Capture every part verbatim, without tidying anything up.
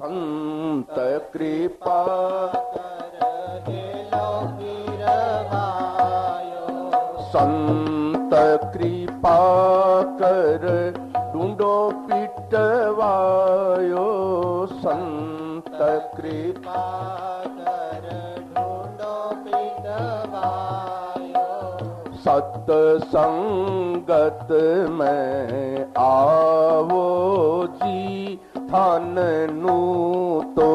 संत कृपा संत कृपा कर ढूंढो पिटवायो संत कृपा कर ढूंढो पिटवायो सत्संगत में आवो जी थान नू तो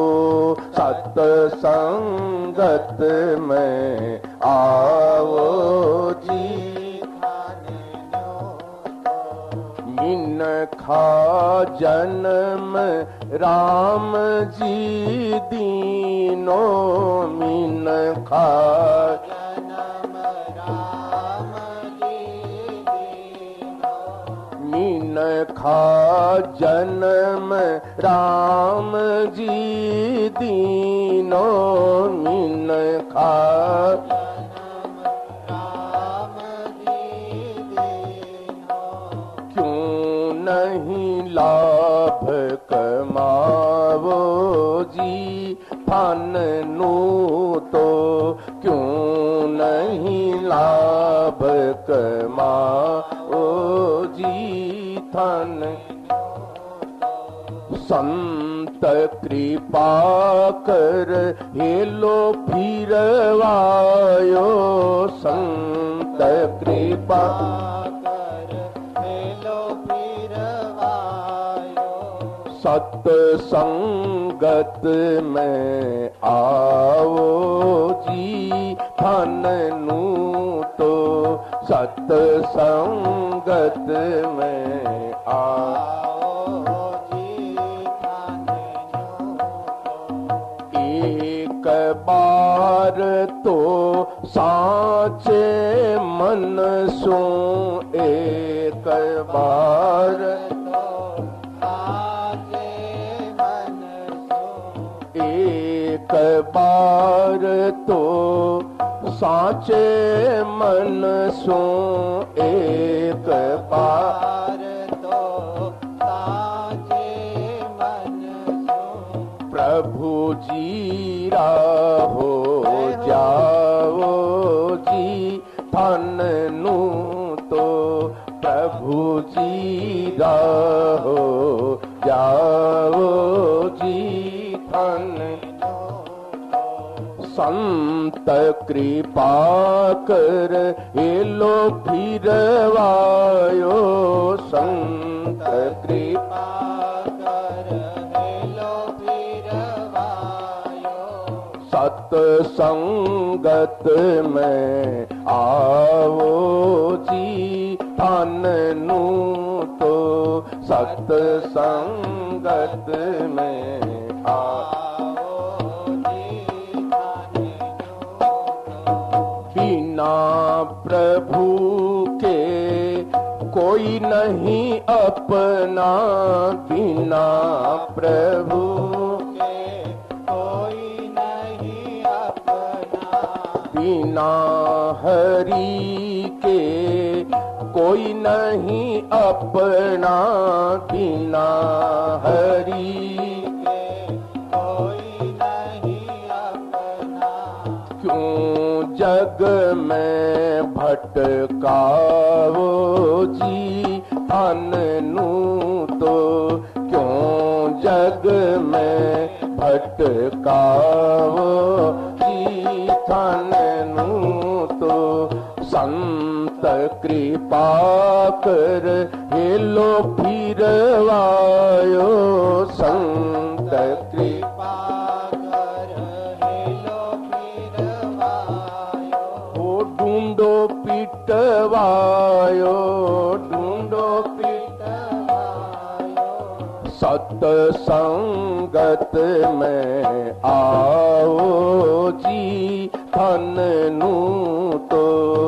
सत्संगत में आवो जी थान नू तो मिन खा जन्म राम जी दीनो मिन खा जन्म राम जी दीनो मिन खा जन्म राम जी दीनो मिन खा जन्म राम जी दीनो क्यों नहीं लाभ कमावो जी फन नू तो क्यों नहीं लाभ कमाओ जी थन संत कृपा कर हेलो फिरवायो संत कृपा कर हेलो फिरवायो सत्संगत में आओ जी धन नू तो सत्संगत में आओ जी धन नू तो एक बार तो साचे मन सो एक बार एक बार तो साचे मन सो एक बार तो साचे मन सो प्रभु जी राहो जाओ जी धन नू तो प्रभु जी राहो जाओ जी धन संत कृपा कर हेलो फिरवायो संत कृपा कर हेलो फिरवायो सत्संगत में आओ जी धन नू तो सत्संगत में आओ बिना प्रभु के कोई नहीं अपना बिना प्रभु के कोई नहीं अपना बिना हरि के कोई नहीं अपना बिना हरि के कोई नहीं अपना क्यों जग में भटकाओ जी धन नू तो क्यों जग में भटकाओ जी धन नू तो संत कृपा कर हेलो फिरवायो संत कृपा ढूंढो पिटवायो ढूंढो पिटवायो सत्संगत में आओ जी धन नू तो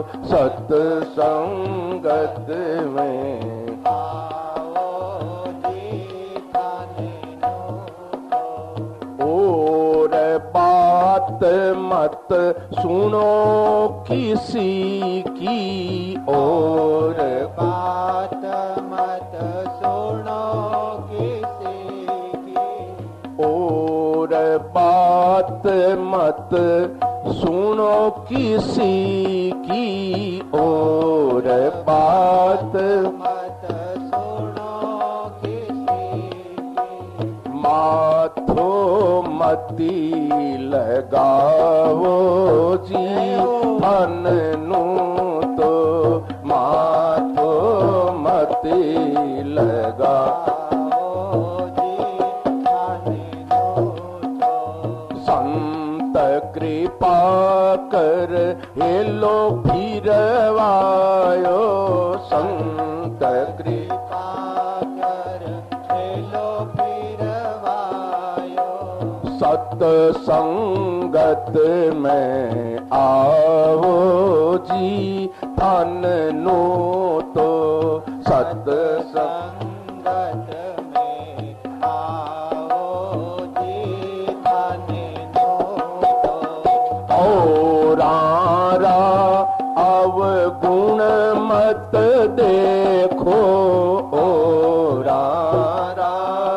सत्संगत में आओ जी धन नू तो और बात मत सुनो किसी की और बात मत सुनो किसी की और बात मत सुनो किसी की, और बात मत सुनो किसी की। माथो मती लगावो जी फननु तो, माथो मती लगावो कृपा कर हेलो फिरवायो, संत कृपा कर हेलो फिरवायो। सत्संगत में आओ जी फननु तो, सत्संगत अवगुण मत देखो, ओरारा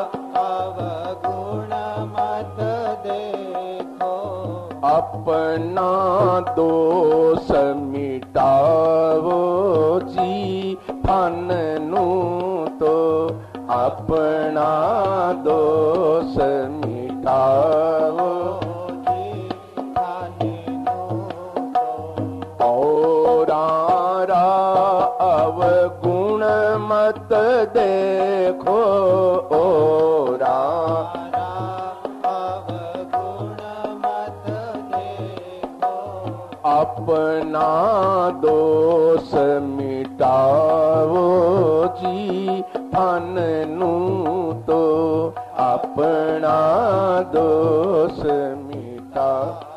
अवगुण मत देखो। अपना दोष मिटावो जी फननु तो, अपना दोष मिटावो अवगुण मत देखो, ओरा अवगुण मत देखो। अपना दोष मिटावो जी फननु तो, अपना दोष मिटा।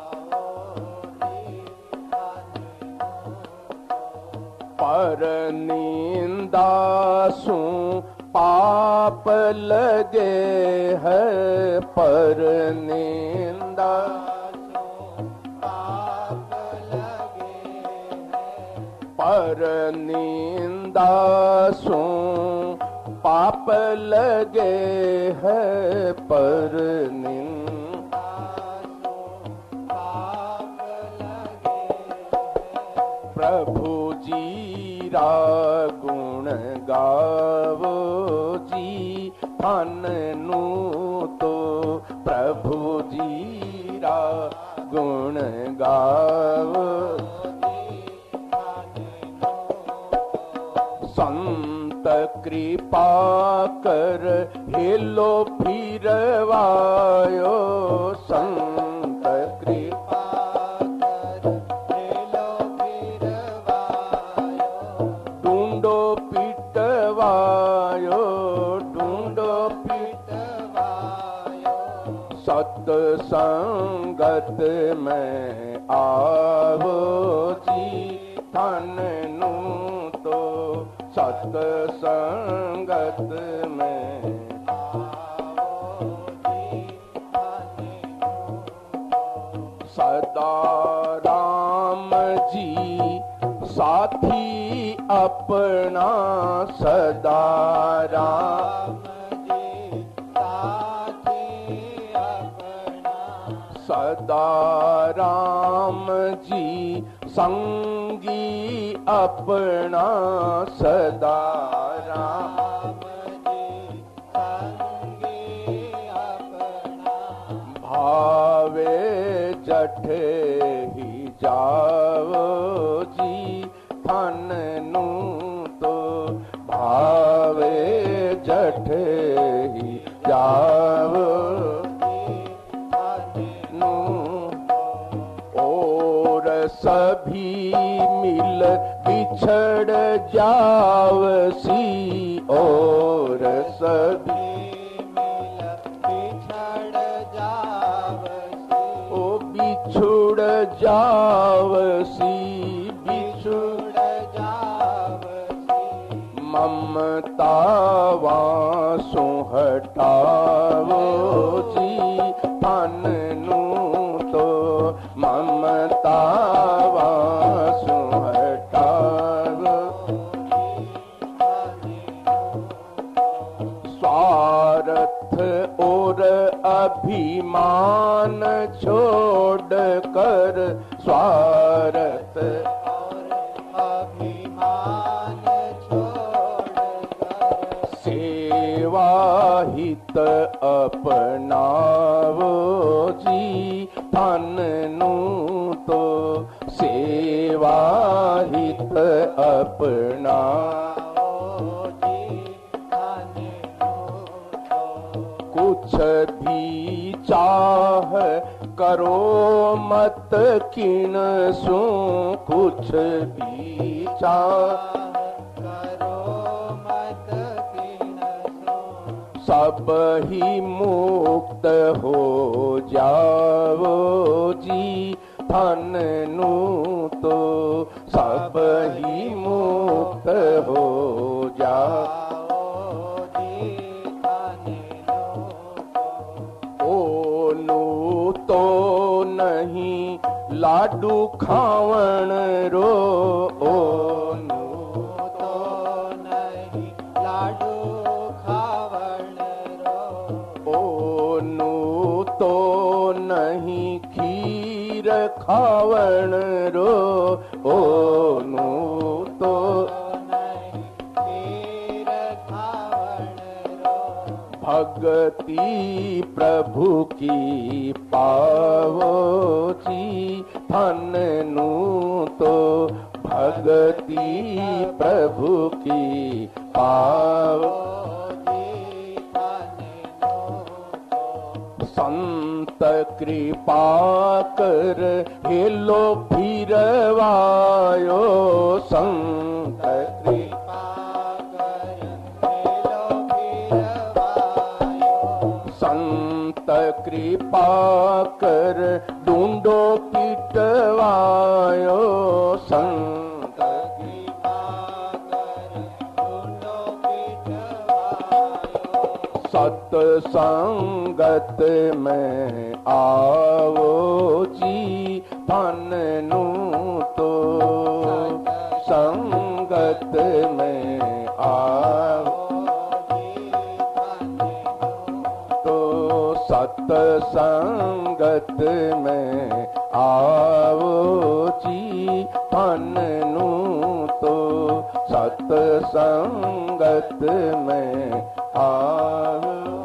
पर निंदा सु पाप लगे है, पर निंदा सु पाप लगे है। पर निंदा सु पाप लगे है, पर निंदा सु पाप लगे है। प्रभु जी रा गुण गावो जी फननु तो, प्रभु जी रा गुण गावो जी फननु। संत कृपा कर हेलो फिरवायो, संत कृपा पिटवायो, ढूंढो पिटवायो। सत्संगत में आवो जी फननु तो, सत्संगत में आओ जी फननु तो। सदा राम जी साथी अपना, सदा राम जी साथी अपना। सदा राम जी संगी अपना, सदा राम जी संगी अपना। भावे जठे ही जाओ जी फननु तो, भावे जठे ही जाओ फननु। और सभी मिल बिछड़ जावसी, और सभी मिल बिछड़ जावसी। ओ बिछुड़ जावसी, बिछुड़ जावसी। ममता वासु हटावो जी फननु तो, ममता वासु हटावो। स्वार्थ और अभिमान छोड़ कर स्वार्थ और अभिमान छोड़कर सेवा हित अपनावो जी धननु तो सेवा हित अपना कुछ भी चाह करो मत किन सू कुछ भी चाह करो मत किनसो सब ही मुक्त हो जाओ जी धननु तो सब ही मुक्त हो जाओ तो नहीं लाडू खावण रो ओनु तो नहीं लाडू खावण रो ओनु तो नहीं खीर खावण रो ओनु तो नहीं खीर खावण रो भगति प्रभु की पावो जी धननु तो भगति प्रभु की पावो संत कृपा कर हेलो फिरवायो संत कृपा संत कृपा कर ढूंढो पिटवायो संत कृपा कर ढूंढो पिटवायो सत्संगत में आओ जी धननु तो संगत में आओ सत्संगत में आओ जी धननु तो सत्संगत में आओ।